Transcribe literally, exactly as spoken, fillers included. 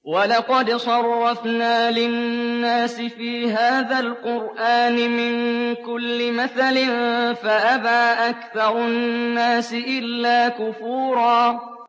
وَلَقَدْ صَرَّفْنَا لِلنَّاسِ فِي هَٰذَا الْقُرْآنِ مِن كُلِّ مَثَلٍ فَأَبَىٰ أَكْثَرُ النَّاسِ إِلَّا كُفُورًا